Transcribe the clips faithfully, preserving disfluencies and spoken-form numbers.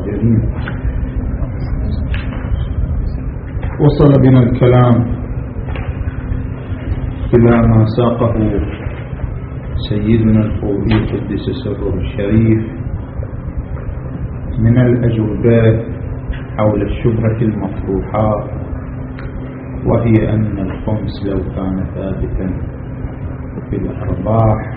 القادرين. وصل بنا الكلام إلى ما ساقه سيدنا الخوئي قدس سره الشريف من الأجوبات حول الشبهة المطروحة، وهي أن الخمس لو كان ثابتا في الأرباح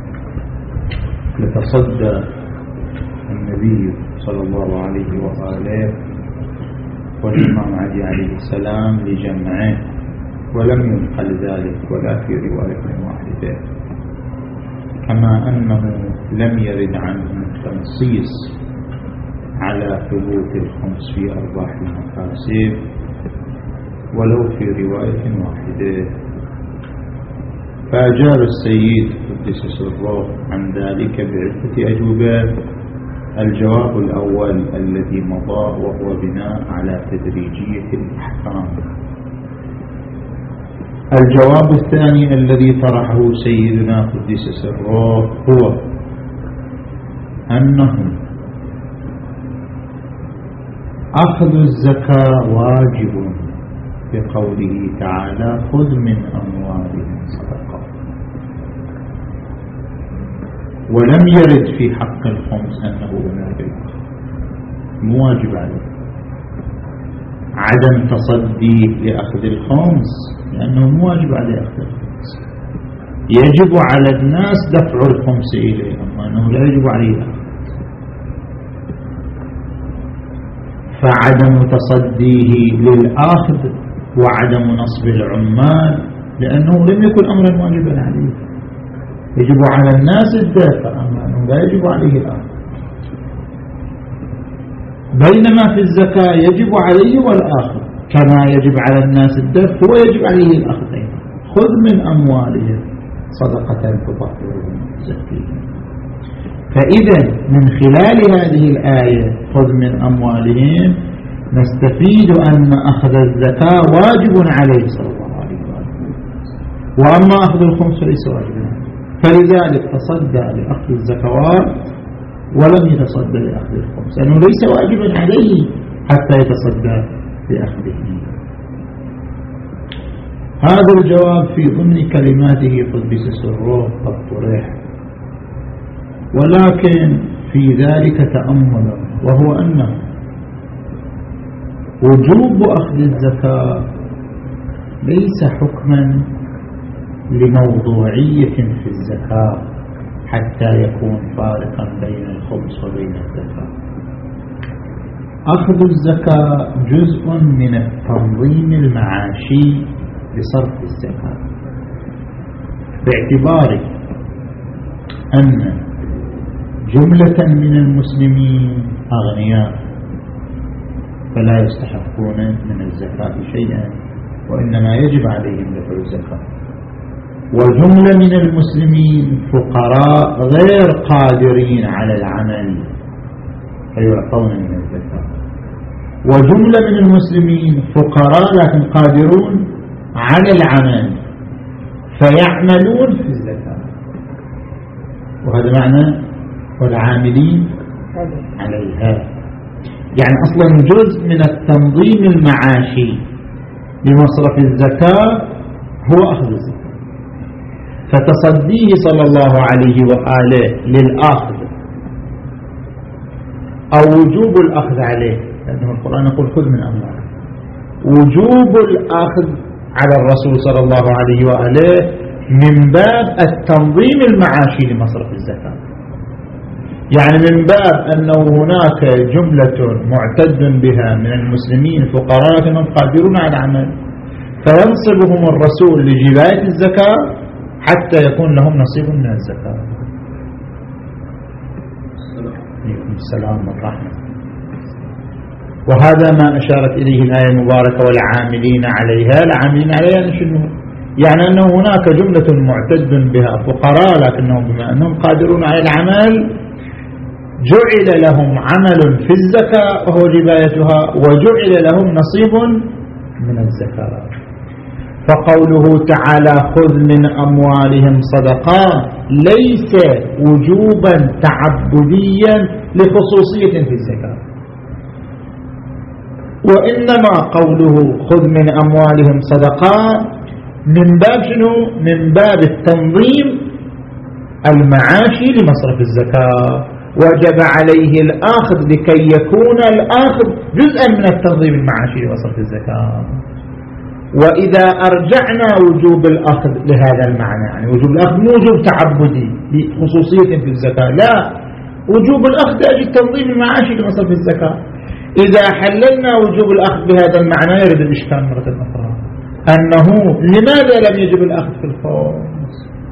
لتصدى النبي صلى الله عليه وآله والإمام علي عليه السلام لجمعه، ولم ينقل ذلك ولا في رواية واحدة، كما أنه لم يرد عنهم التنصيص على ثبوت الخمس في أرباح المكاسب ولو في رواية واحدة. فأجاب السيد قدس سره عن ذلك بعدة أجوبات. الجواب الأول الذي مضى وهو بناء على تدريجية الأحكام. الجواب الثاني الذي طرحه سيدنا قدس سره هو أنه أخذ الزكاة واجب بقوله تعالى خذ من أموالهم صدقة، ولم يرد في حق الخمس أنه واجب، مو واجب عليه. عدم تصدي لأخذ الخمس لأنه مو واجب عليه أخذ الخمس، يجب على الناس دفع الخمس إليه، أما أنه لا يجب عليه أخذ. فعدم تصديه للأخذ وعدم نصب العمال لأنه لم يكن أمرا واجبا عليه، يجب على الناس الدفع أما أنه لا يجب عليه الأخذ. بينما في الزكاة يجب عليه والأخذ، كما يجب على الناس الدفع هو يجب عليه الأخذ أيضا. خذ من أموالهم صدقة تطهرهم زكيهم. فإذا من خلال هذه الآية خذ من أموالهم نستفيد أن أخذ الزكاة واجب عليه صلى الله عليه وسلم، وأما أخذ الخمس ليس واجبا، فلذلك تصدى لأخذ الزكوات ولم يتصدى لأخذ الخمس لأنه ليس واجبا عليه حتى يتصدى لأخذه. هذا الجواب في ضمن كلماته قدس سره قد طرح، ولكن في ذلك تأمل، وهو أنه وجوب أخذ الزكاة ليس حكما لموضوعية في الزكاة حتى يكون فارقا بين الخمس وبين الزكاة. أخذ الزكاة جزء من التنظيم المعاشي لصرف الزكاة، باعتبار أن جملة من المسلمين أغنياء فلا يستحقون من الزكاة شيئا، وإنما يجب عليهم دفع الزكاة، وجملة من المسلمين فقراء غير قادرين على العمل فيعطون من الزكاة، وجملة من المسلمين فقراء لكن قادرون على العمل فيعملون في الزكاة، وهذا معنى والعاملين عليها. يعني أصلا جزء من التنظيم المعاشي لمصرف الزكاة هو أخذ الزكاة، فتصديه صلى الله عليه وآله للأخذ أو وجوب الأخذ عليه، لأنه القرآن يقول خذ من أموالهم، وجوب الأخذ على الرسول صلى الله عليه وآله من باب التنظيم المعاشي لمصرف الزكاة، يعني من باب أنه هناك جملة معتد بها من المسلمين فقراء لكنهم قادرون على العمل، فينصبهم الرسول لجباية الزكاة حتى يكون لهم نصيب من الزكاة. عليكم السلام والرحمة. وهذا ما أشارت إليه الآية المباركة والعاملين عليها. العاملين عليها شنو؟ يعني أنه هناك جملة معتد بها فقراء لكنهم بما أنهم قادرون على العمل جعل لهم عمل في الزكاة وهو جبايتها، وجعل لهم نصيب من الزكاة. فقوله تعالى خذ من أموالهم صدقات ليس وجوبا تعبديا لخصوصية في الزكاة، وإنما قوله خذ من أموالهم صدقات من باب شنو؟ من باب التنظيم المعاشي لمصرف الزكاة، وجب عليه الآخذ لكي يكون الآخذ جزءا من التنظيم المعاشي لمصرف الزكاة. وإذا أرجعنا وجوب الأخذ لهذا المعنى، يعني وجوب الأخذ مو وجوب تعبدي بخصوصية في الزكاة، لا، وجوب الأخذ لأجل التنظيم المعاشي لمصرف الزكاة. إذا حللنا وجوب الأخذ بهذا المعنى يرد الإشكال مرة أخرى، أنه لماذا لم يجب الأخذ في الخمس؟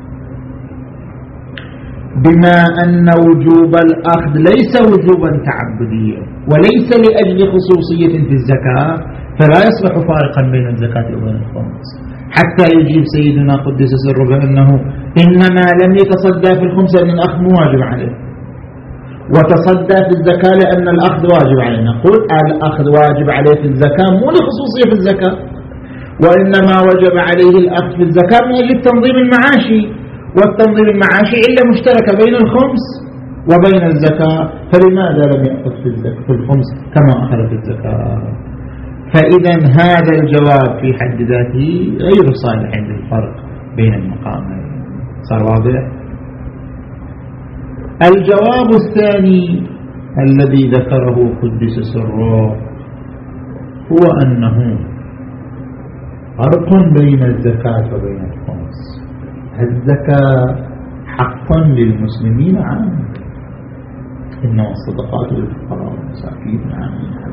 بما أن وجوب الأخذ ليس وجوبا تعبديا وليس لأجل خصوصية في الزكاة، فلا يصبح فارقا بين الزكاة وبين الخمس، حتى يجيب سيدنا قدس سره بأنه إنما لم يتصدى في الخمس لأن الأخذ مو واجب عليه، وتصدى في الزكاة لأن الأخذ واجب عليه. نقول الأخذ واجب عليه في الزكاة مو لخصوصية في الزكاة، وإنما وجب عليه الأخذ في الزكاة من أجل التنظيم المعاشي، والتنظيم المعاشي إلا مشتركة بين الخمس وبين الزكاة، فلماذا لم يأخذ في الزكاة في الخمس كما أخذ في الزكاة؟ فإذا هذا الجواب في حد ذاته غير صالح للفرق بين المقامين. صار واضح؟ الجواب الثاني الذي ذكره قدس سره هو أنه فرق بين الزكاة وبين الخمس. الزكاة حق للمسلمين عام، إنما الصدقات للفقراء والمساكين عام.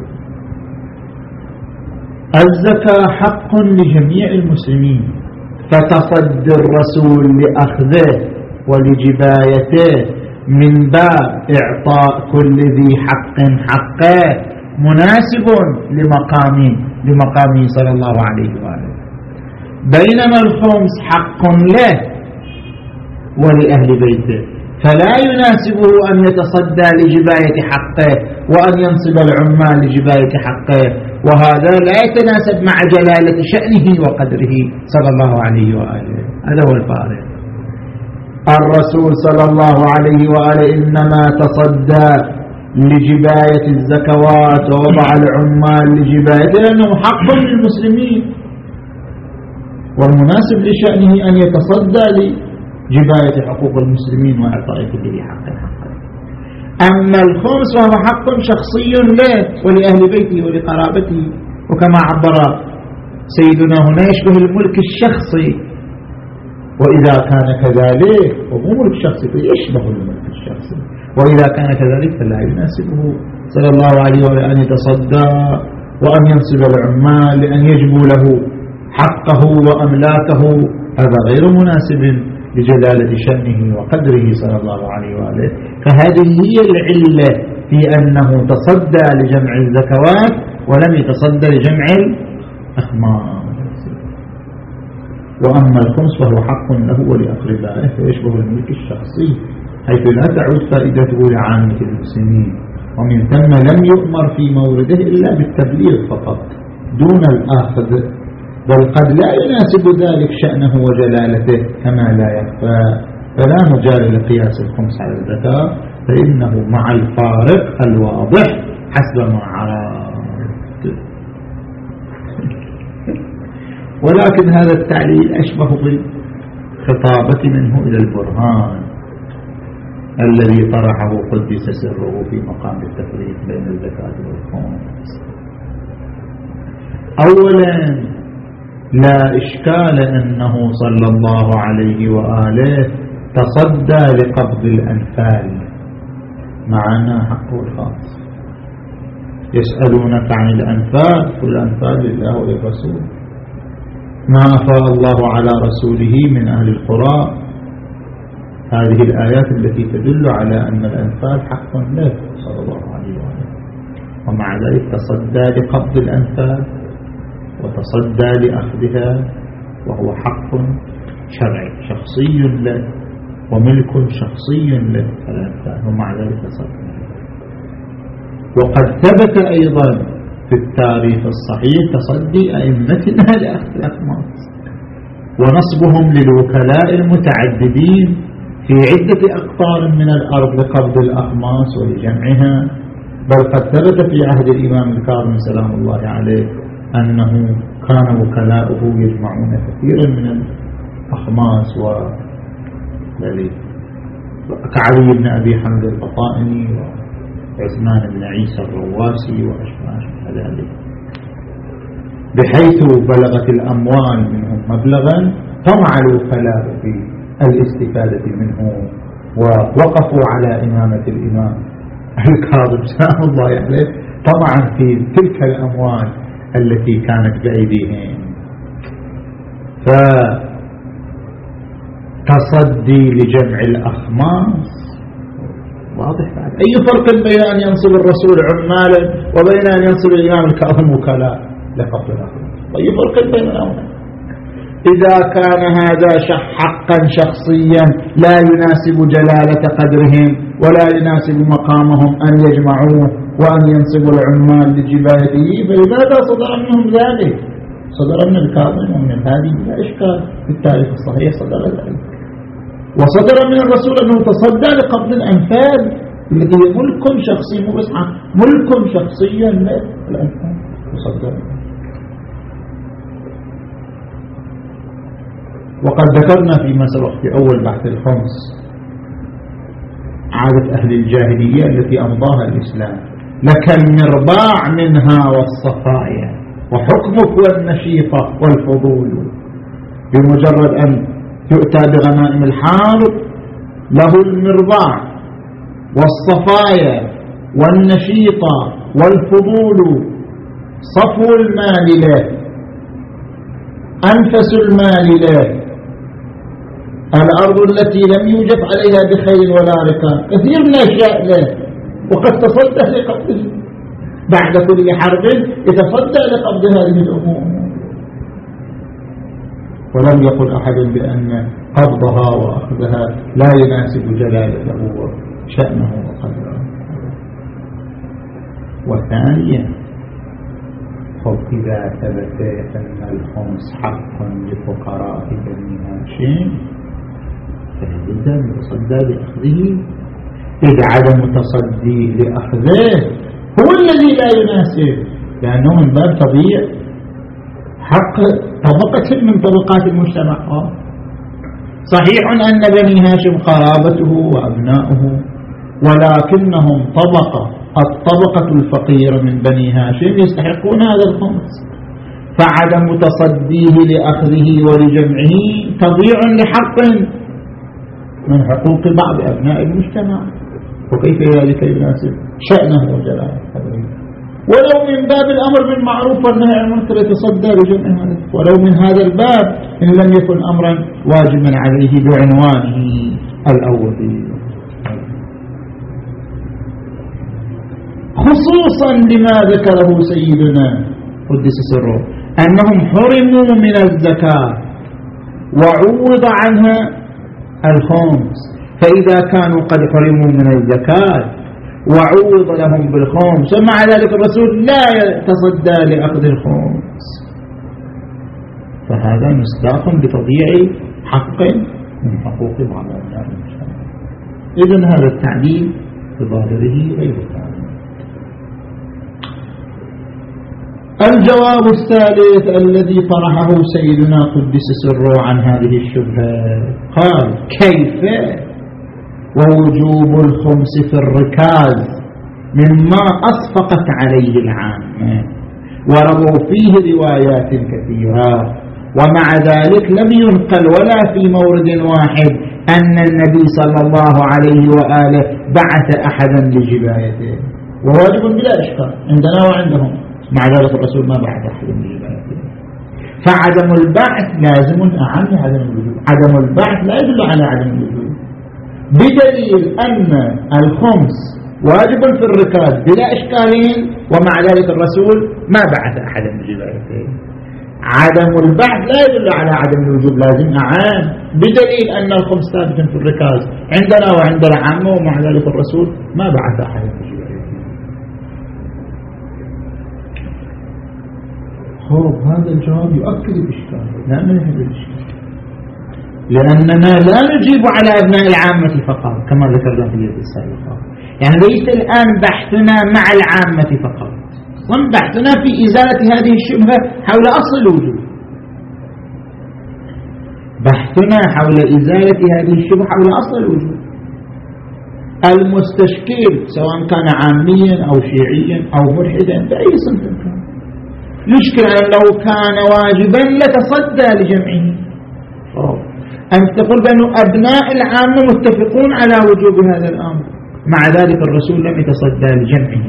الزكاة حق لجميع المسلمين، فتصدي الرسول لأخذه ولجبايته من باب إعطاء كل ذي حق حقه مناسب لمقام لمقامه صلى الله عليه وآله، بينما الخمس حق له ولأهل بيته، فلا يناسبه أن يتصدى لجباية حقه وأن ينصب العمال لجباية حقه، وهذا لا يتناسب مع جلالة شأنه وقدره صلى الله عليه وآله. هذا هو الفارق. الرسول صلى الله عليه وآله إنما تصدى لجباية الزكوات ووضع العمال لجبايته لأنه حق للمسلمين، والمناسب لشأنه أن يتصدى لجباية حقوق المسلمين وإعطاء كل ذي حق حقه. أما الخمس فهو حق شخصي له ولأهل بيته ولقرابته، وكما عبر سيدنا هنا يشبه الملك الشخصي، وإذا كان كذلك وهو ملك شخصي فيشبه الملك الشخصي، وإذا كان كذلك فلا يناسبه صلى الله عليه وسلم أن يتصدى وأن ينصب العمال لأن يجبوا له حقه وأملاكه، هذا غير مناسب لجلالة شأنه وقدره صلى الله عليه وآله. فهذه هي العلة في أنه تصدى لجمع الزكوات ولم يتصدى لجمع الأخماس. وأما الخمس فهو حق له ولأقربائه، فيشبه الملك الشخصي حيث لا تعود فائدته لعامة المسلمين، ومن ثم لم يؤمر في مورده إلا بالتبليغ فقط دون الآخذ، بل قد لا يناسب ذلك شأنه وجلالته كما لا يخفى، فلا مجال لقياس الخمس على الزكاة، فإنه مع الفارق الواضح حسب ما عرفت. ولكن هذا التعليل أشبه بالخطابة منه إلى البرهان الذي طرحه قدس سره في مقام التفريق بين الزكاة والخمس. أولا لا إشكال أنه صلى الله عليه وآله تصدى لقبض الأنفال، معنا حقه الخاص. يسألونك عن الأنفال، قل الأنفال لله وللرسول، ما أفاء الله على رسوله من أهل القرى، هذه الآيات التي تدل على أن الأنفال حق له صلى الله عليه وآله، ومع ذلك تصدى لقبض الأنفال وتصدى لأخذها، وهو حق شرعي شخصي له وملك شخصي له الأنفال، ومع ذلك تصدى. وقد ثبت أيضا في التاريخ الصحيح تصدي أئمتنا لأخذ الأخماس ونصبهم للوكلاء المتعددين في عدة أقطار من الأرض لقبض الأخماس ولجمعها، بل قد ثبت في عهد الإمام الكاظم سلام الله عليه أنه كان وكلاؤه يجمعون كثيرا من الأخماس و كعلي بن أبي حمد البطائني وعثمان بن عيسى الرواسي وأشباه ذلك، بحيث بلغت الأموال منهم مبلغا طمع الوكلاء في الاستفادة منه ووقفوا على إمامة الإمام الكاظم سلام الله عليه طمعا في تلك الأموال التي كانت بأيديهم. فتصدي لجمع الأخماس واضح بعد. أي فرق بين أن ينصب الرسول عمالا وبين أن ينصب الإمام الكاظم وكلاء لفقد الأخماس؟ أي فرق بين الأمرين؟ إذا كان هذا حقا شخصيا لا يناسب جلالة قدرهم ولا يناسب مقامهم أن يجمعوه وأن ينصبوا العمال لجبايته، فلماذا صدر منهم ذلك؟ صدر من الكاظم ومن الهادي بلا إشكال، في التاريخ الصحيح صدر ذلك. وصدر من الرسول أنه تصدى لقبض الأنفال الذي هي ملك شخصي، مو بس ملك شخصيا للأنفال وصدر. وقد ذكرنا فيما سبق في أول بحث الخمس عادة أهل الجاهلية التي أمضاها الإسلام: لك المرباع منها والصفايا وحكمك والنشيطة والفضول. بمجرد أن يؤتى بغنائم الحرب له المرباع والصفايا والنشيطة والفضول، صفو المال له، أنفس المال له، الأرض التي لم يوجد عليها بخيل ولا ركاب، كثير من الأشياء له، وقد تصدى لقبضه بعد كل حرب يتصدى لقبض هذه الأمور. ولم يقل أحد بأن قبضها وأخذها لا يناسب جلالته وشأنه وقدره. وثانيا إذا ثبت أن الخمس حق لفقراء بني هاشم فلابد أن يتصدى لأخذه، إذ عدم تصدي لأخذه هو الذي لا يناسب، لأنه من باب تضييع حق طبقة من طبقات المجتمع. صحيح أن بني هاشم قرابته وأبناؤه، ولكنهم طبقة الطبقة الفقيرة من بني هاشم يستحقون هذا الخمس، فعدم تصديه لأخذه ولجمعه تضييع لحق من حقوق بعض أبناء المجتمع، وكيف ذلك يناسب شأنه وجلاله. ولو من باب الأمر بالمعروف والنهي عن المنكر يتصدى لجمع هذا، ولو من هذا الباب إن لم يكن أمرا واجبا عليه بعنوانه الأولي. خصوصا لما ذكره سيدنا قدس سره أنهم حرموا من الزكاة وعوض عنها الخمس، فإذا كانوا قد حرموا من الزكاة وعوض لهم بالخمس ومع ذلك الرسول لا يتصدى لأخذ الخمس، فهذا مصداق بتضييع حق من حقوق بعض أبناء المجتمع. إذن هذا التعليل بظاهره غير كامل. الجواب الثالث الذي طرحه سيدنا قدس سره عن هذه الشبهة قال: كيف ووجوب الخمس في الركاز مما أصفقت عليه العامة ورووا فيه روايات كثيرة، ومع ذلك لم ينقل ولا في مورد واحد أن النبي صلى الله عليه وآله بعث أحدا لجبايته، وواجب بلا إشكال عندنا وعندهم، مع ذلك الرسول ما بعث أحد لجبايته. فعدم البعث لازم أعم عدم الوجود، عدم البعث لا يدل على عدم الوجود، بدليل أن الخمس واجب في الركاز بلا إشكالين، ومع ذلك الرسول ما بعث أحدا لجبايته. عدم البعث لا يدل على عدم الوجود، لازم أعام، بدليل أن الخمس ثابت في الركاز عندنا وعند العامة، ومع ذلك الرسول ما بعث أحدا لجبايته. خوف هذا الجواب يؤكد الإشكال، لا ننهي الإشكال، لأننا لا نجيب على أبناء العامة فقط كما ذكرنا في اليد السابقة، يعني ليس الآن بحثنا مع العامة فقط، بحثنا في إزالة هذه الشبهة حول أصل الوجود، بحثنا حول إزالة هذه الشبهة حول أصل الوجود. المستشكل سواء كان عاميا أو شيعيا أو ملحدا بأي صنف كان، يشكل أنه كان واجبا لتصدى لجمعه. أن تقول بأن أبناء العامة متفقون على وجوب هذا الأمر، مع ذلك الرسول لم يتصدى لجمعه.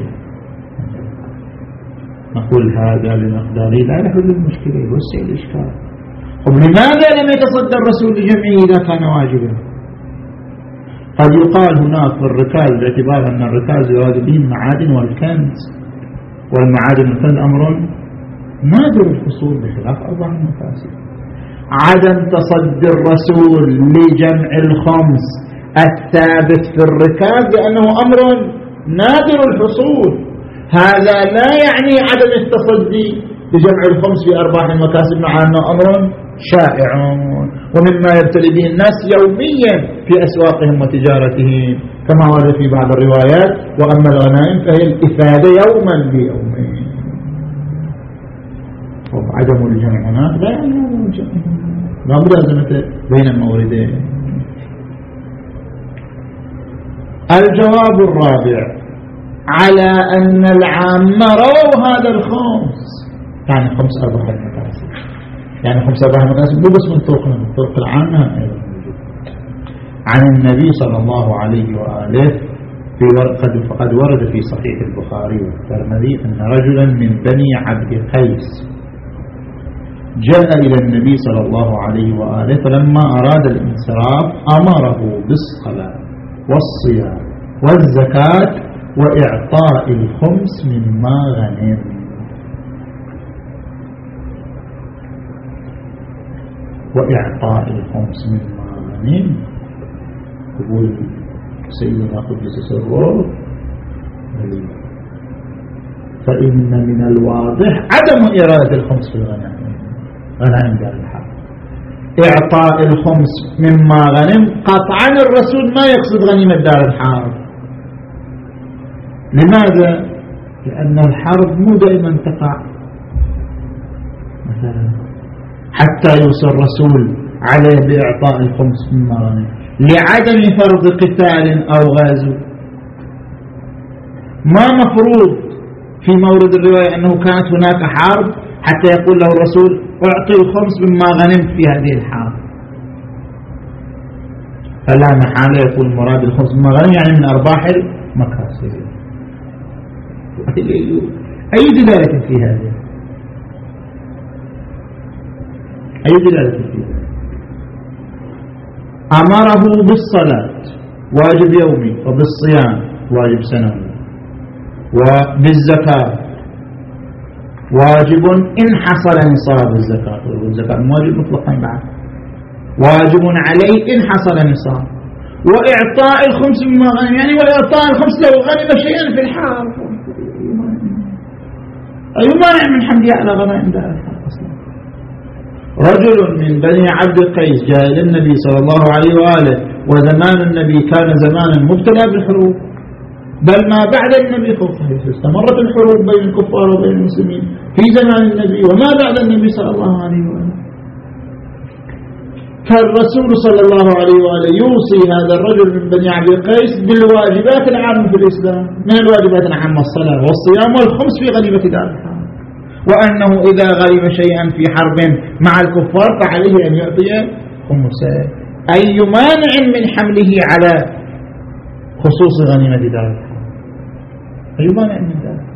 نقول هذا بمقداره لا يحل المشكلة، يوسع الإشكال. لماذا لم يتصدى الرسول لجمعه إذا كان واجبا؟ قد يقال هناك في الركاز باعتبار أن الركاز يراد به المعادن والكنز، والمعادن والكنز أمر نادر الحصول بخلاف أربع المفاسد. عدم تصدي الرسول لجمع الخمس الثابت في الركاز لأنه أمر نادر الحصول، هذا لا يعني عدم التصدي لجمع الخمس في أرباح المكاسب، مع أنه أمر شائع ومما يبتلي به الناس يوميا في أسواقهم وتجارتهم، كما ورد في بعض الروايات: وأما الغنائم فهي الإفادة يوما بيومين. عدم الجمع هناك لا يعني عدم الجمع، لا ملازمة بين الموردين. الجواب الرابع على أن العامة رووا هذا الخمس، يعني خمس أرباح المكاسب، يعني خمس أرباح المكاسب مو بس من طرقنا، من طرق العامة أيضا عن النبي صلى الله عليه وآله في ورقة. فقد ورد في صحيح البخاري والترمذي أن رجلا من بني عبد قيس جاء إلى النبي صلى الله عليه وآله، فلما أراد الانصراف أمره بالصلاة والصيام والزكاة وإعطاء الخمس مما غنم. وإعطاء الخمس مما غنم، يقول سيدنا قدس سره: فإن من الواضح عدم إرادة الخمس في الغنائم، غنائم دار الحرب. إعطاء الخمس مما غنم قطعا الرسول ما يقصد غنيمة دار الحرب. لماذا؟ لأن الحرب مو دائما تقع مثلا حتى يوصل الرسول عليه بإعطاء الخمس مما غنم، لعدم فرض قتال أو غزو. ما مفروض في مورد الرواية أنه كانت هناك حرب حتى يقول له الرسول: أعطي الخمس مما غنمت في هذه الحرب. فلا محالة يقول مراد الخمس مما غنم يعني من أرباح المكاسب. أي دلالة في هذا؟ أي دلالة في هذا؟ أمره بالصلاة واجب يومي، وبالصيام واجب سنوي، وبالزكاة واجب إن حصل نصاب الزكاة، والزكاة واجب مطلقا بعد، واجب عليه إن حصل نصاب، وإعطاء الخمس مما غنم، يعني وإعطاء الخمس لو غنم شيئا في الحرب. أي مانع من حمله على غنائم دار الحرب أصلا؟ رجل من بني عبد قيس جاء إلى النبي صلى الله عليه وآله، وزمان النبي كان زمانا مبتلى بالحروب، بل ما بعد النبي خوفه، استمرت الحروب بين الكفار وبين المسلمين في زمان النبي وما بعد النبي صلى الله عليه وآله. فالرسول صلى الله عليه وآله يوصي هذا الرجل من بني عبد قيس بالواجبات العامة في الإسلام، من الواجبات العامة الصلاة والصيام والخمس في غنيمة دار الحرب، وأنه إذا غنم شيئا في حرب مع الكفار فعليه أن يعطي خمسه. أي مانع من حمله على خصوص غنيمة دار الحرب؟ أي مانع من ذلك؟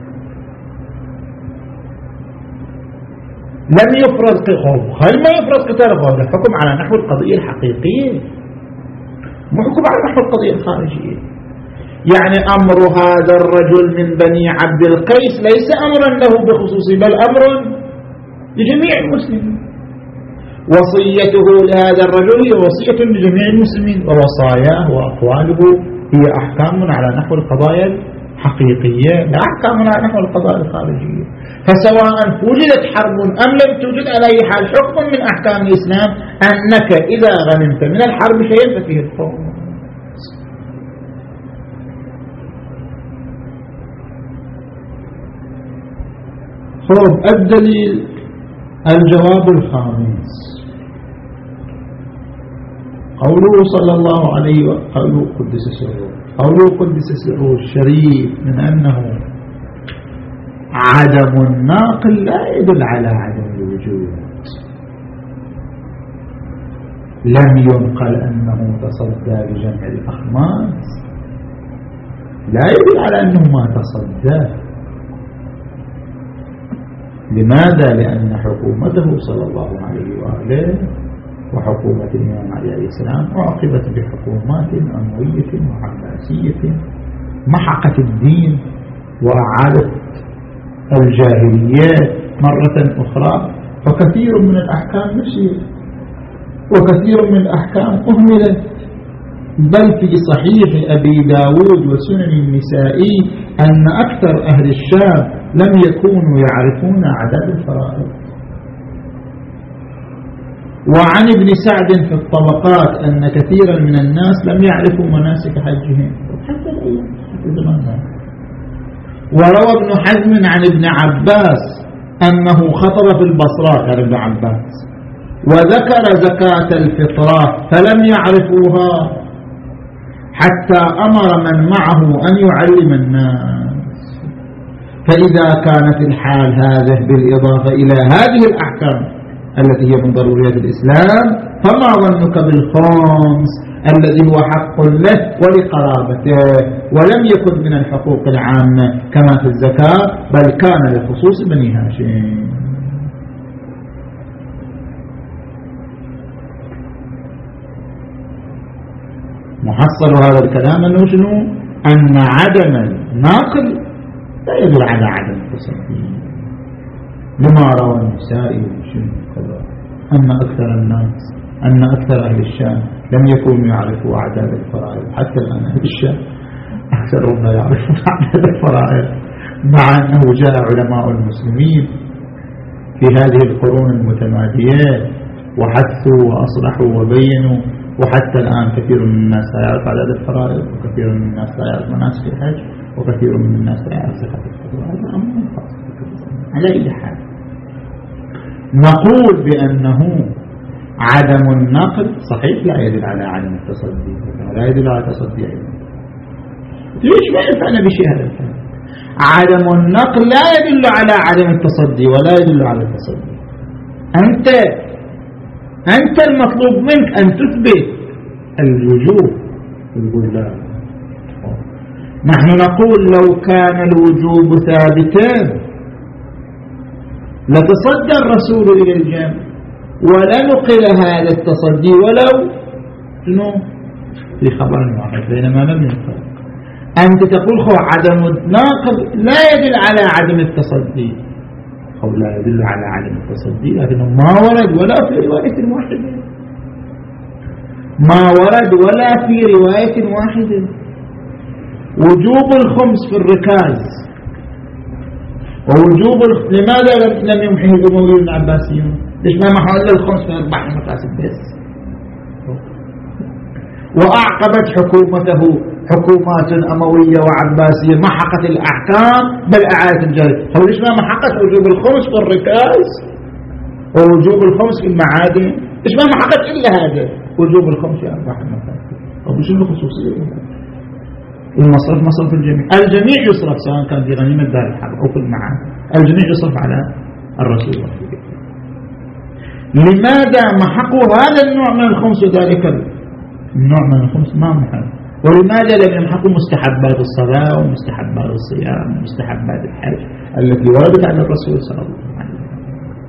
لم يفرض قتال، هل ما يفرض قتال؟ هذا حكم على نحو القضية الحقيقية، مو حكم على نحو القضية الخارجية. يعني أمر هذا الرجل من بني عبد القيس ليس أمرا له بخصوصه، بل أمر لجميع المسلمين. وصيته لهذا الرجل هي وصية لجميع المسلمين، ووصاياه وأقواله هي أحكام على نحو القضايا الحقيقية، لا أحكام على نحو القضايا الخارجية. فسواء وجدت حرب أم لم توجد، على أي حال حكم من أحكام الإسلام أنك إذا غنمت من الحرب شيئا ففيه الحكم. خب الدليل الجواب الخامس قوله صلى الله عليه وقوله قدس سره قوله قدس سره الشريف من أنه عدم الناقل لا يدل على عدم الوجود. لم ينقل أنه تصدى لجمع الأخماس لا يدل على أنه ما تصدى. لماذا؟ لأن حكومته صلى الله عليه وآله وحكومة الإمام علي عليه السلام عاقبت بحكومات أموية وعباسية محقت الدين وأعادت الجاهليات مرة أخرى، فكثير من الأحكام نسيت وكثير من الأحكام أهملت. بل في صحيح أبي داود وسنن النسائي أن أكثر أهل الشام لم يكونوا يعرفون عدد الفرائض. وعن ابن سعد في الطبقات أن كثيرا من الناس لم يعرفوا مناسك حجهم حتى الأيام حتى زماننا. وروى ابن حزم عن ابن عباس أنه خطب في البصرة كان ابن عباس وذكر زكاة الفطرة فلم يعرفوها حتى أمر من معه أن يعلم الناس. فإذا كانت الحال هذه بالإضافة إلى هذه الأحكام التي هي من ضروريات الإسلام فما ظنك بالخمس الذي هو حق له ولقرابته ولم يكن من الحقوق العامة كما في الزكاة بل كان لخصوص بني هاشم. محصل هذا الكلام أنه شنو؟ أن عدم الناقل لا يدل على عدم التصدي لما روى النسائي شنو كذا أن أكثر الناس أن أكثر أهل الشام لم يكونوا يعرفوا أعداد الفرائض. حتى الآن أهل الشام أكثرهم لا يعرفون أعداد الفرائض مع أنه جاء علماء المسلمين في هذه القرون المتمادية وحثوا وأصلحوا وبينوا. وحتى الآن كثير من الناس لا يعرف عدد الفرائض وكثير من الناس لا يعرف مناسك الحج وكثير من الناس لا يعرف زكاة الفطر. هذا أمر خاص. على أي حال نقول بأنه عدم النقل صحيح لا يدل على عدم التصدي لا يدل على التصدي أيضا. ليش ما ينفعنا بشيء هذا الكلام؟ عدم النقل لا يدل على عدم التصدي ولا يدل على التصدي. أنت أنت المطلوب منك أن تثبت الوجوب. يقول لا. نحن نقول لو كان الوجوب ثابتا لتصدى الرسول إلى الجامع ولا نقل هذا التصدي ولو شنو في خبر واحد بينما لم ينقل. أنت تقول خو عدم الناقل لا يدل على عدم التصدي أو لا يدل على عدم التصدي لكنه ما ورد ولا في رواية واحدة ما ورد ولا في رواية واحدة. وجوب الخمس في الركاز ووجوب الخ... لماذا لم يمحيه الأموي العباسيون؟ ليش ما محل الخمس في أربع مقاسم بس؟ وأعقبت حكومته حكومات أموية وعباسية محقت الأحكام بل أعادت الجارية. هو ليش ما محقت وجوب الخمس في الركاز ووجوب الخمس في المعادن؟ ليش ما محقت إلا هذا وجوب الخمس في أربع مقاسم؟ أو شنو الخصوصية؟ المصرف مصرف الجميع الجميع يصرف سواء كان في غنيمة دار الحرب أو في المعاد الجميع يصرف على الرسول. لماذا محقوا هذا النوع من الخمس وذلك النوع من الخمس ما محق؟ ولماذا لم يمحقوا مستحبات الصلاة ومستحبات الصيام ومستحبات الحج التي وردت على الرسول صلى الله عليه وسلم؟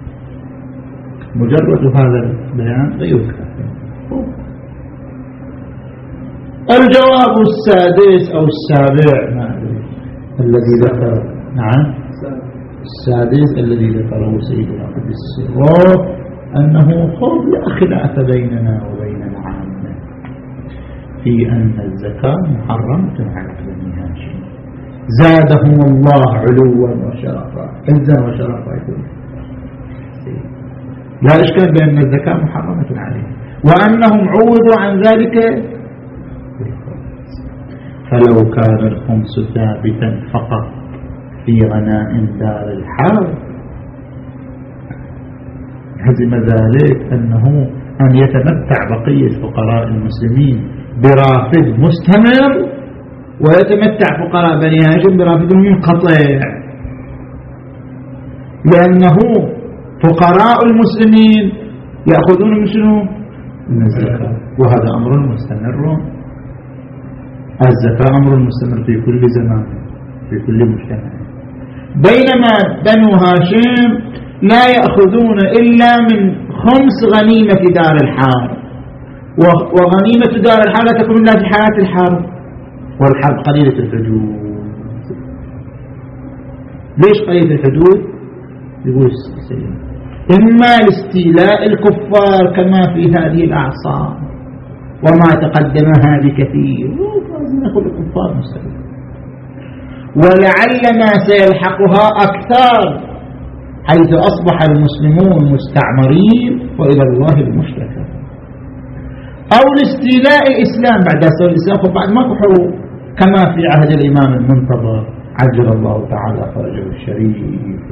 مجرد هذا البيان لا يذكر. الجواب السادس أو السابع ما أدري الذي ذكر نعم السادس الذي ذكره سيدنا قدس سره أنه خذ لا خلاف بيننا وبين العامة في أن الزكاة محرمة على بني هاشم زادهم الله علوا وشرفا عزا وشرفا يقول لا إشكال بأن الزكاة محرمة عليهم وأنهم عوضوا عن ذلك. فلو كان الخمس ثابتا فقط في غنائم دار الحرب هزم ذلك أنه أن يتمتع بقية فقراء المسلمين برافد مستمر، ويتمتع فقراء بني هاشم برافد منقطع، لأنه فقراء المسلمين يأخذون من شنو؟ من الزكاة، وهذا أمر مستمر. الزكاة أمر مستمر في كل زمان في كل مجتمع، بينما بنو هاشم لا يأخذون إلا من خمس غنيمة دار الحرب، وغنيمة دار الحرب لا تكون إلا في حالة الحرب، والحرب قليلة الحدود. ليش قليلة الحدود؟ يقول السيد إما لاستيلاء الكفار كما في هذه الأعصار، وما تقدم هذه كثير، كل الكفار مستقيم، ولعل ما سيلحقها أكثر حيث أصبح المسلمون مستعمرين وإلى الله المشتكى، أو لاستيلاء الإسلام بعد أسر الإسلام وبعد ما حروب كما في عهد الإمام المنتظر عجل الله تعالى فرجه الشريف،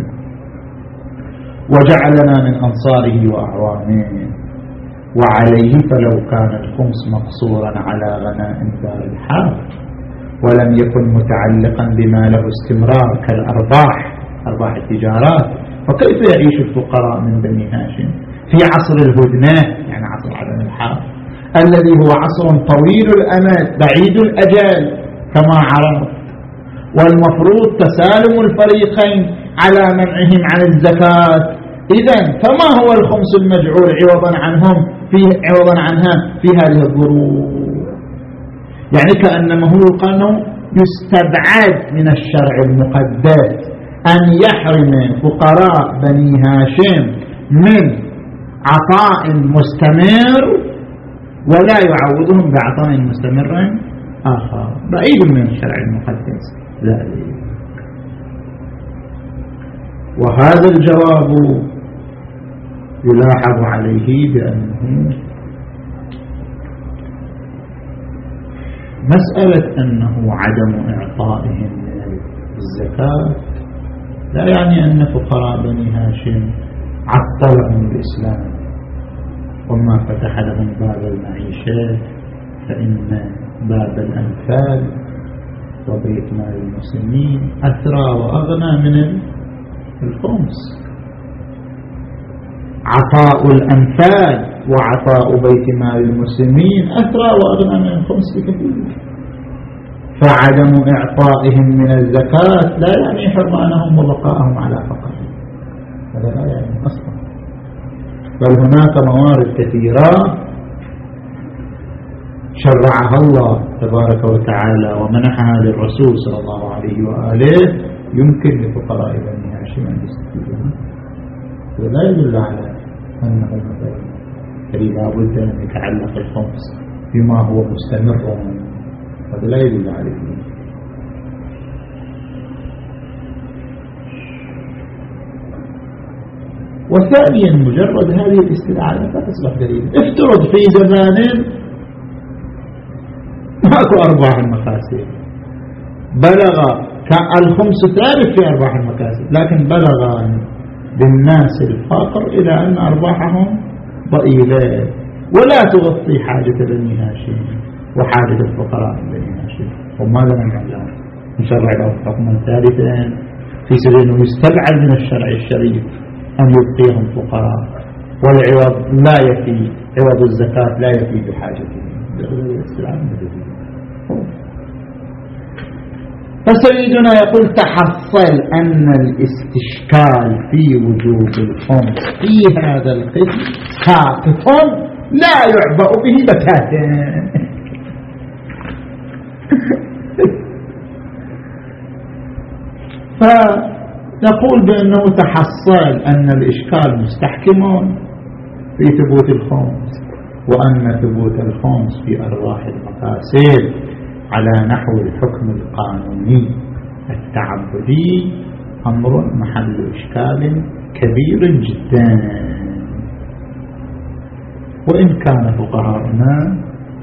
وجعلنا من أنصاره وأعوانه. وعليه فلو كان الخمس مقصورا على غنائم دار الحرب ولم يكن متعلقا بما له استمرار كالأرباح أرباح التجارات، فكيف يعيش الفقراء من بني هاشم في عصر الهدنة، يعني عصر عدم الحرب الذي هو عصر طويل الأمد بعيد الأجل كما عرفت، والمفروض تسالم الفريقين على منعهم عن الزكاة. إذن فما هو الخمس المجعول عوضا عنهم في عوضا عنها في هذه الظروف؟ يعني كأنما هو قانون يستبعد من الشرع المقدس أن يحرم فقراء بني هاشم من عطاء مستمر ولا يعوضهم بعطاء مستمر آخر، بعيد من الشرع المقدس ذلك. وهذا الجواب يلاحظ عليه بأنه مسألة أنه عدم إعطائهم من الزكاة لا يعني أن فقراء بني هاشم عطلهم الإسلام وما فتح لهم باب المعيشة، فإن باب الأنفال وبيت مال المسلمين أثرى وأغنى من الخمس. عطاء الأنفال وعطاء بيت مال المسلمين أثرى وأغنى من الخمس بكثير، فعدم إعطائهم من الزكاة لا يعني حرمانهم وبقائهم على فقرهم، هذا لا يعني أصلا، بل هناك موارد كثيرة شرعها الله تبارك وتعالى ومنحها للرسول صلى الله عليه وآله يمكن لفقراء بني هاشم أن يستفيدون، ولا يدل على أنه مثلا لا بد أن يتعلق الخمس بما هو مستمر، هذا لا يدل عليه. وثانيا مجرد هذه الاستدعاء لا تصبح دليل. افترض في زمان ماكو أرباح المكاسب، بلغ الخمس ثالث في أرباح المكاسب، لكن بلغ بالناس الفقر إلى أن أرباحهم ضئيلة ولا تغطي حاجة بني هاشم وحاجة الفقراء بني هاشم، وماذا نعمل لهم؟ نشرع لهم حكما ثالثا في سبيل أنه يستبعد من الشرع الشريف أن يبقيهم فقراء، والعوض لا يفي، عوض الزكاة لا يفي بحاجتهم. فسيدنا يقول تحصل أن الاستشكال في وجوب الخمس في هذا القسم ساقط لا يعبأ به بتاتا. فنقول بأنه تحصل أن الإشكال مستحكم في ثبوت الخمس، وأن ثبوت الخمس في أرواح المكاسب على نحو الحكم القانوني التعبدي أمر محل إشكال كبير جدا. وإن كان فقهاؤنا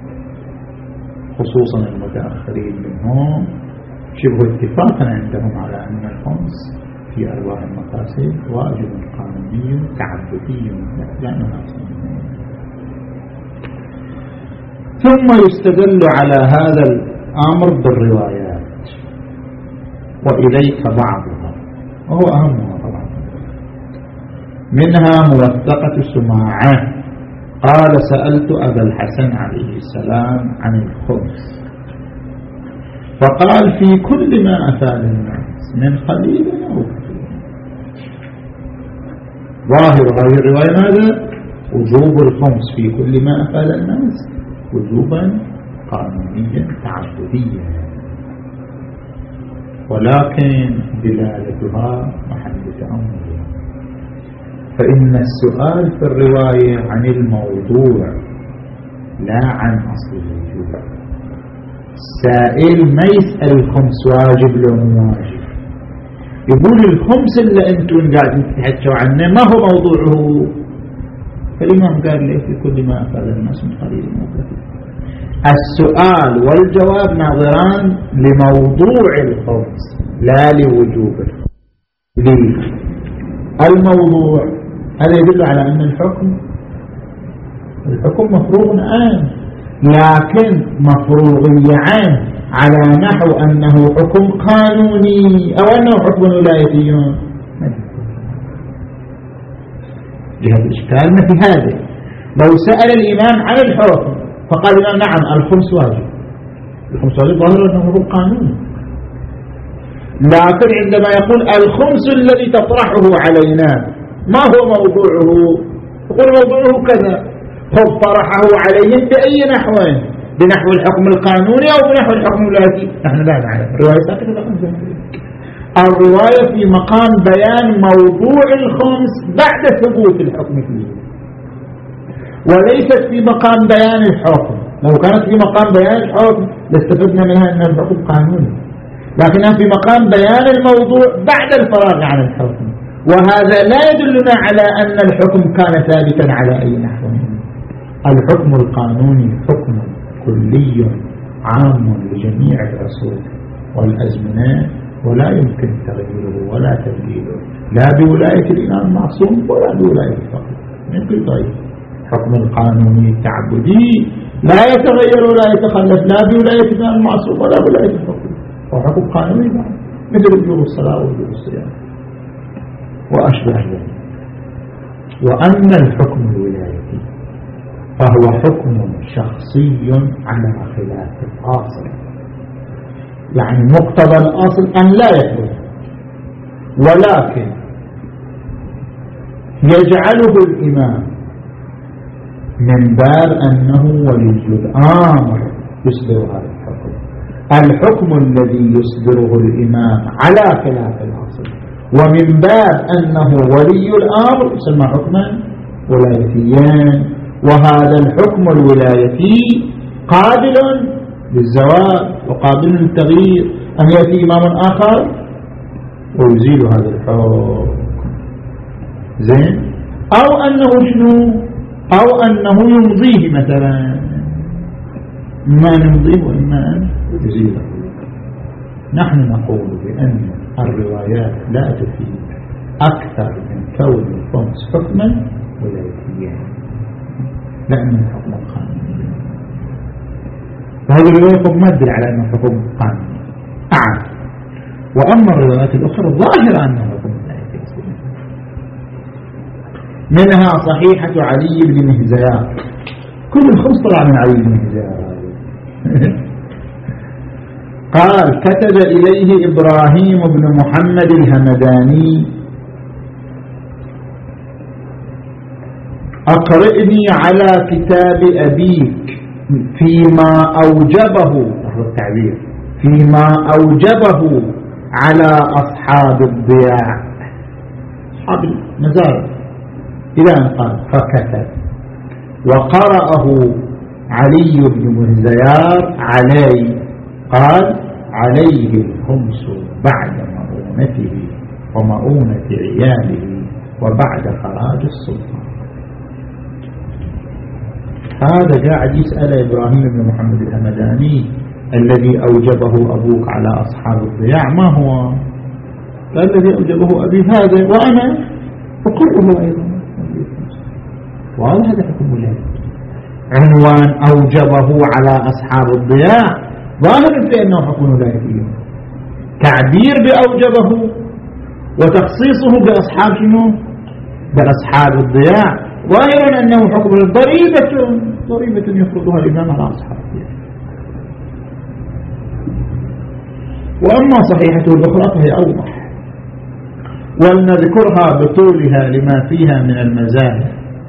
خصوصا المتأخرين منهم شبه اتفاقا عندهم على أن الخمس في أرواح المقاصد واجب قانوني تعبدي لا مناصب. ثم يستدل على هذا الأمر بالروايات وإليك بعضها وهو أهمها طبعا. منها موثقة سماعة قال سألت أبا الحسن عليه السلام عن الخمس فقال في كل ما أفاد الناس من قليل أو كثير. ظاهر هذه الرواية ماذا؟ وجوب الخمس في كل ما أفاد الناس وجوبا قانونيا تعبديا، ولكن دلالتها محل تأمل. فإن السؤال في الرواية عن الموضوع لا عن أصل الوجوب. السائل ما يسأل الخمس واجب لو مو واجب، يقول الخمس اللي أنتم قاعدين تحكوا عنه ما هو موضوعه. فالإمام قال لي في كل ما أفعل الناس من قليل وكثير. السؤال والجواب ناظران لموضوع الخمس لا لوجوب الخمس. الموضوع هذا يدل على أن الحكم الحكم مفروض عام، لكن مفروضية عام على نحو أنه حكم قانوني أو أنه حكم ولايتي. جهة الإشكال ما في هذا. لو سأل الإمام عن الحكم فقال الإمام نعم الخمس واجب، الخمس واجب ظاهر أنه حكم قانوني، لكن عندما يقول الخمس الذي تطرحه علينا ما هو موضوعه، يقول موضوعه كذا، خب طرحه عليهم بأي نحو، بنحو الحكم القانوني أو بنحو الحكم الولايتي نحن لا نعلم. الرواية ساكتة. الرواية في مقام بيان موضوع الخمس بعد ثبوت الحكم فيه، وليست في مقام بيان الحكم. لو كانت في مقام بيان الحكم لاستفدنا منها أن الحكم قانوني، لكنها في مقام بيان الموضوع بعد الفراغ عن الحكم، وهذا لا يدلنا على أن الحكم كان ثابتا على أي نحو. الحكم القانوني حكم كلي عام لجميع العصور والأزمنة، ولا يمكن تغييره ولا تبديله، لا بولاية الإمام المعصوم ولا بولاية الفقيه. يمكن طيب حكم القانوني التعبدي لا يتغير ولا يتخلف لا بولاية الإمام المعصوم ولا بولاية الفقيه، وحكم قانوني مثل وجوب الصلاة ووجوب الصيام وأشبه ذلك. وأما الحكم الولايتي فهو حكم شخصي على خلاف الأصل، يعني مقتضى الأصل أن لا يثبت، ولكن يجعله الإمام من باب أنه ولي الأمر يصدر هذا الحكم. الحكم الذي يصدره الإمام على خلاف الأصل ومن باب أنه ولي الأمر يسمى حكما ولايتيا، وهذا الحكم الولايتي قابل للزوال وقابل للتغيير، أن يأتي إمام آخر ويزيل هذا الحكم زين، أو أنه شنو، أو أنه يمضيه مثلا، ما نمضيه وإما أن يزيله. نحن نقول بأن الروايات لا تفيد أكثر من كون الخمس حكما ولايتيا، لأن الحكم قانوني، فهذه الرواية ما تدل على أنه حكم قانوني أعم. وأما الروايات الأخرى ظاهر أنه حكم ولايتي. منها صحيحة علي بن مهزيار، كل الخمس طلع من علي بن مهزيار. قال كتب إليه إبراهيم بن محمد الهمداني أقرئني على كتاب أبيك فيما أوجبه التعبير فيما أوجبه على أصحاب الضياع، أصحاب المزار، إلى أن قال فكتب وقرأه علي بن مهزيار علي، قال عليه الخمس بعد مؤونته ومؤونة عياله وبعد خراج السلطان. هذا قاعد يسأل إبراهيم بن محمد الهمداني الذي أوجبه أبوك على أصحاب الضياع ما هو؟ فالذي أوجبه أبي هذا وأنا أقره أيضا. وهذا هذا حكم ولاية. عنوان أوجبه على أصحاب الضياع ظاهر في أنه حكم ولاية. تعبير بأوجبه وتخصيصه بأصحاب شنو؟ بأصحاب الضياع ظاهر أنه حكم ضريبة ضريبة يفرضها الإمام على أصحاب الضياع. وأما صحيحته الأخرى فهي أوضح ولنذكرها بطولها لما فيها من المزايا.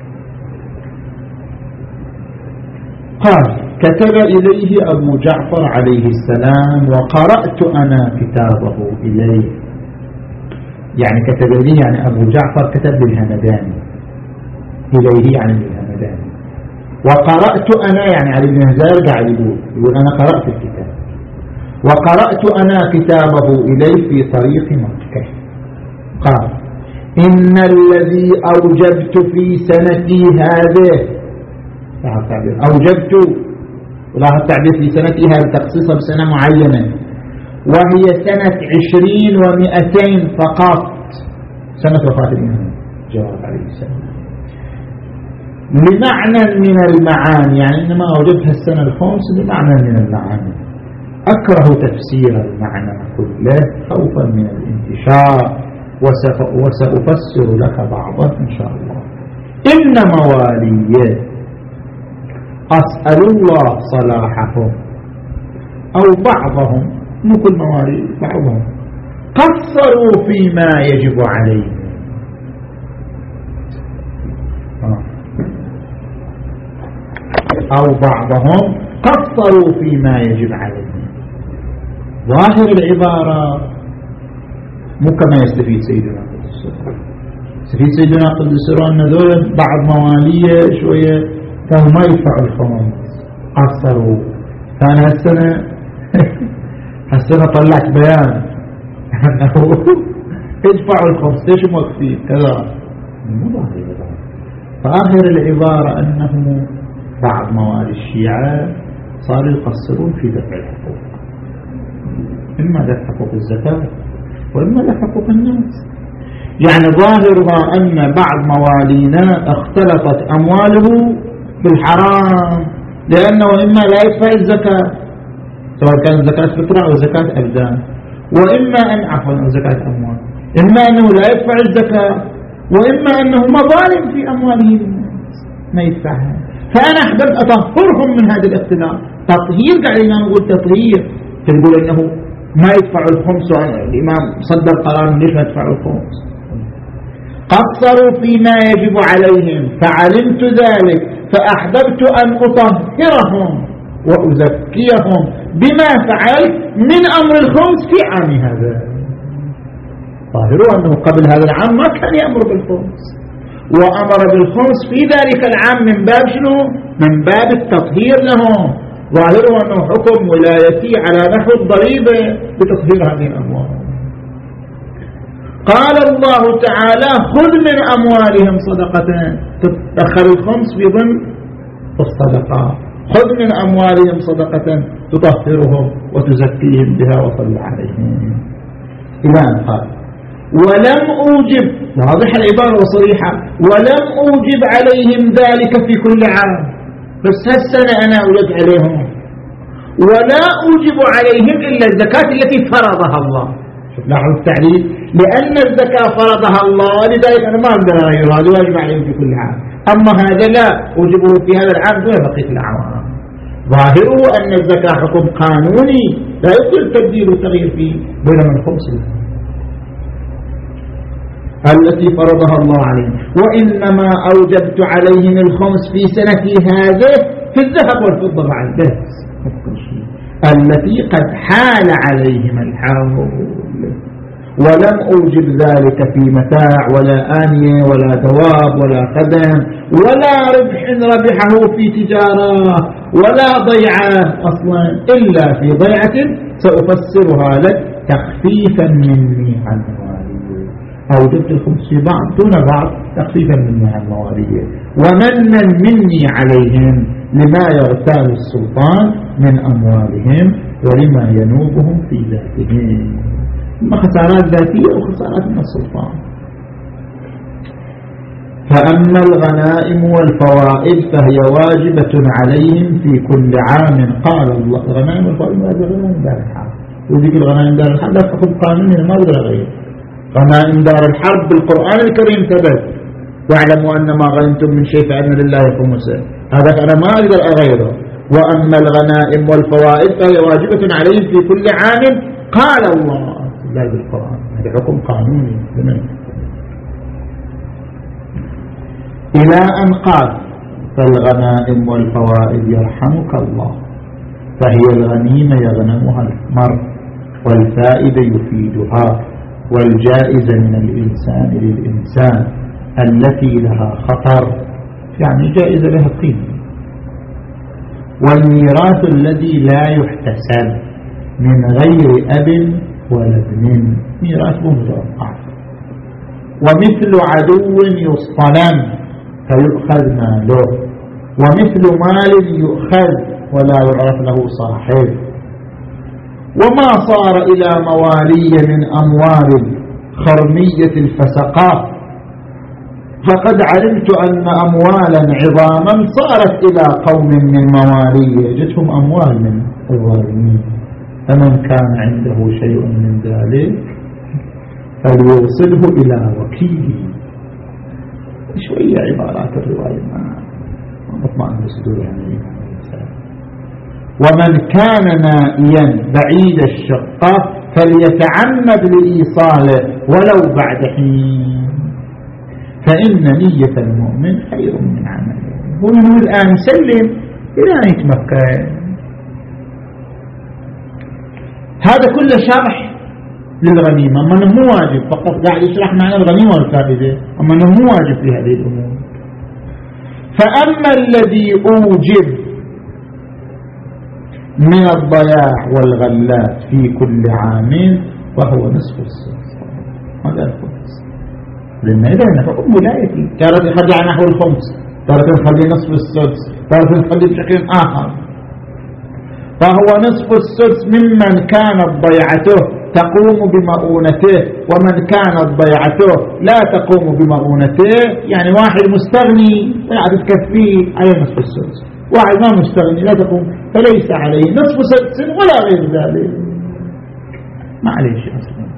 قال كتب إليه أبو جعفر عليه السلام وقرأت أنا كتابه إليه. يعني كتب إليه يعني أبو جعفر كتب للهمداني إليه يعني للهمداني. وقرأت أنا يعني علي بن هزال قاعد يقول يقول أنا قرأت الكتاب. وقرأت أنا كتابه إليه في طريق مكة. قال إن الذي أوجبت في سنتي هذه أوجبت ولا التعبير في سنتي هذا تخصيصها بسنة معينة وهي سنة عشرين ومئتين فقط سنة وفاة الإمام جواب عليه السلام لمعنى من المعاني. يعني إنما أوجبتها السنة الخامس لمعنى من المعاني. أكره تفسير المعنى كله خوفا من الانتشار وسأفسر لك بعضا إن شاء الله. إن مواليه أسأل الله صلاحهم أو بعضهم مو كل موالي بعضهم قصروا فيما يجب عليهم أو بعضهم قصروا فيما يجب عليهم. ظاهر العبارة مو كما يستفيد سيدنا قدس يستفيد سيدنا قدس أن ذول بعض مواليه شوية كانوا ما يدفعوا الخمس قصروا. فأنا هالسنة هالسنة طلعت بيان أنه ادفعوا الخمس ليش موقفين كذا. مو ظاهر العبارة. فآخر العبارة أنه بعض موالي الشيعة صاروا يقصرون في دفع الحقوق إما دفع حقوق الزكاة وإما دفع حقوق الناس. يعني ظاهرها أن بعض موالينا اختلطت أمواله بالحرام لأنه إما لا يدفع الزكاة سواء كانت زكاة فطرة أو زكاة أبدان وإما أن عفوا زكاة أموال إما أنه لا يدفع الزكاة وإما أنه مظالم في أمواله ما يدفعها. فأنا أحببت أطهرهم من هذا الاختلاف. تطهير قاعدين نقول تطهير تقول أنه ما يدفع الخمس الإمام صدر قرار ليش ما يدفع الخمس. قصروا فيما يجب عليهم فعلمت ذلك فأحببت أن أطهرهم وأزكيهم بما فعلت من أمر الخمس في عام هذا. ظاهروا أنه قبل هذا العام ما كان يأمر بالخمس وأمر بالخمس في ذلك العام من باب شنو؟ من باب التطهير لهم. ظاهروا أنه حكم ولايتي على نحو الضريبة بتطهير هذه الأموال. قال الله تعالى خذ من أموالهم صدقة تدخل الخمس في ضمن الصدقة. خذ من أموالهم صدقة تطهرهم وتزكيهم بها وصل عليهم إلى أن قال ولم أوجب واضح العبارة وصريحة ولم أوجب عليهم ذلك في كل عام بس هالسنة أنا أوجد عليهم ولا أوجب عليهم إلا الزكاة التي فرضها الله. لاحظوا التعليل لأن الزكاة فرضها الله لذلك أنا ما أقدر أغيرها واجب عليهم في كل عام. أما هذا لا أوجبه في هذا العام دون بقية الأعوام. ظاهره أن الزكاة حكم قانوني لا يمكن التبديل والتغيير فيه بينما الخمس التي فرضها الله عليهم. وإنما أوجبت عليهم الخمس في سنتي هذه في الذهب والفضة بعد بس التي قد حال عليهم الحول ولم أوجب ذلك في متاع ولا آنية ولا دواب ولا قدم ولا ربح ربحه في تجارة ولا ضيعة أصلا إلا في ضيعة سأفسرها لك تخفيفا مني عن مواليه. أوجبت الخمس في بعض دون بعض تخفيفا مني عن مواليه ومنا مني عليهم لما يغتال السلطان من أموالهم ولما ينوبهم في ذاتهم. إما خسارات ذاتية أو خسارات من السلطان. فأما الغنائم والفوائد فهي واجبة عليهم في كل عام. قال الله الغنائم والفوائد غنائم دار الحرب، وذيك الغنائم دار الحرب لا تأخذ قانون ما أقدر أغير. غنائم دار الحرب بالقرآن الكريم ثبت: واعلموا أن ما غنمتم من شيء فأن لله خمسه. هذا أنا ما أقدر أغيره. وأما الغنائم والفوائد فهي واجبة عليهم في كل عام. قال الله لا بالقرآن، هذا حكم قانوني لمن؟ إلى أن قال: فالغنائم والفوائد يرحمك الله فهي الغنيمة يغنمها المرء، والفائدة يفيدها، والجائزة من الإنسان للإنسان التي لها خطر، يعني جائزة لها قيمة، والميراث الذي لا يحتسب من غير أب ولا ابن، ميراث متوقع، ومثل عدو يصطلم فيؤخذ ماله، ومثل مال يؤخذ ولا يعرف له صاحب. وما صار إلى موالي من أموال خرمية الفسقات فقد علمت أن أموالا عظاما صارت إلى قوم من موالي، جتهم أموال من الظالمين، فمن كان عنده شيء من ذلك فليوصله إلى وكيله. شوية عبارات الرواية ما مطمئن بصدور يعني. ومن كان نائيا بعيد الشقة فليتعمد لإيصاله ولو بعد حين، فإن نية المؤمن خير من عمله. هو الآن يسلم إلى أن يتمكن. هذا كله شرح للغنيمة، أما أنه مو واجب، فقط قاعد يشرح معنى الغنيمة والفائدة، أما أنه مو واجب في هذه الأمور. فأما الذي أوجب من الضياع والغلات في كل عام وهو نصف السدس، هذا الخمس، لأن إذا نفقه ولايتي تارة يخرج نحو الخمس، تارة يخرج نصف السدس، تارة يخرج بشكل آخر. فهو نصف السدس ممن كانت ضيعته تقوم بمؤونته، ومن كانت ضيعته لا تقوم بمؤونته، يعني واحد مستغني ولا تكفيه عليه نصف السدس، واحد ما مستغني لا تقوم فليس عليه نصف سدس ولا غير ذلك، ما عليه شيء أصلا.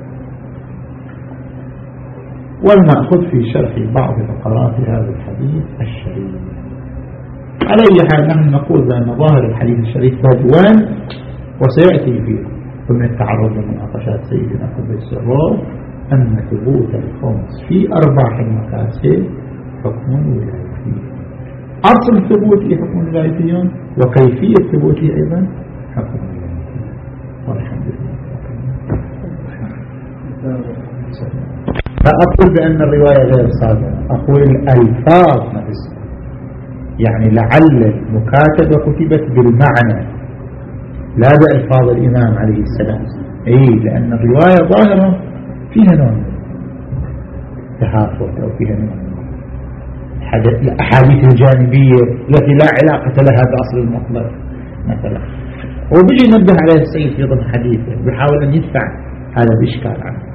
ولنأخذ في شرح بعض فقرات هذا الحديث الشريف. على أي حال نحن نقول بأن ظاهر الحديث الشريف بدوان، وسيأتي فيه ثم التعرض لمناقشات سيدنا قدس السر أن ثبوت الخمس في أرباح المكاسب حكم ولايتي، أصل ثبوته حكم ولايتي، وكيفية ثبوته أيضا حكم ولايتي. والحمد لله. فأقول بأن الرواية غير صادقة، أقول الألفاظ نفسها، يعني لعل المكاتبة كتبت بالمعنى لا بألفاظ الإمام عليه السلام، أي لأن الرواية ظاهرة فيها نوع تهافت أو فيها نوع الأحاديث الجانبية التي لا علاقة لها بأصل المطلق مثلا. وبيجي ينبه عليه السيد في ضمن حديثه، بيحاول أن يدفع هذا الإشكال عنه.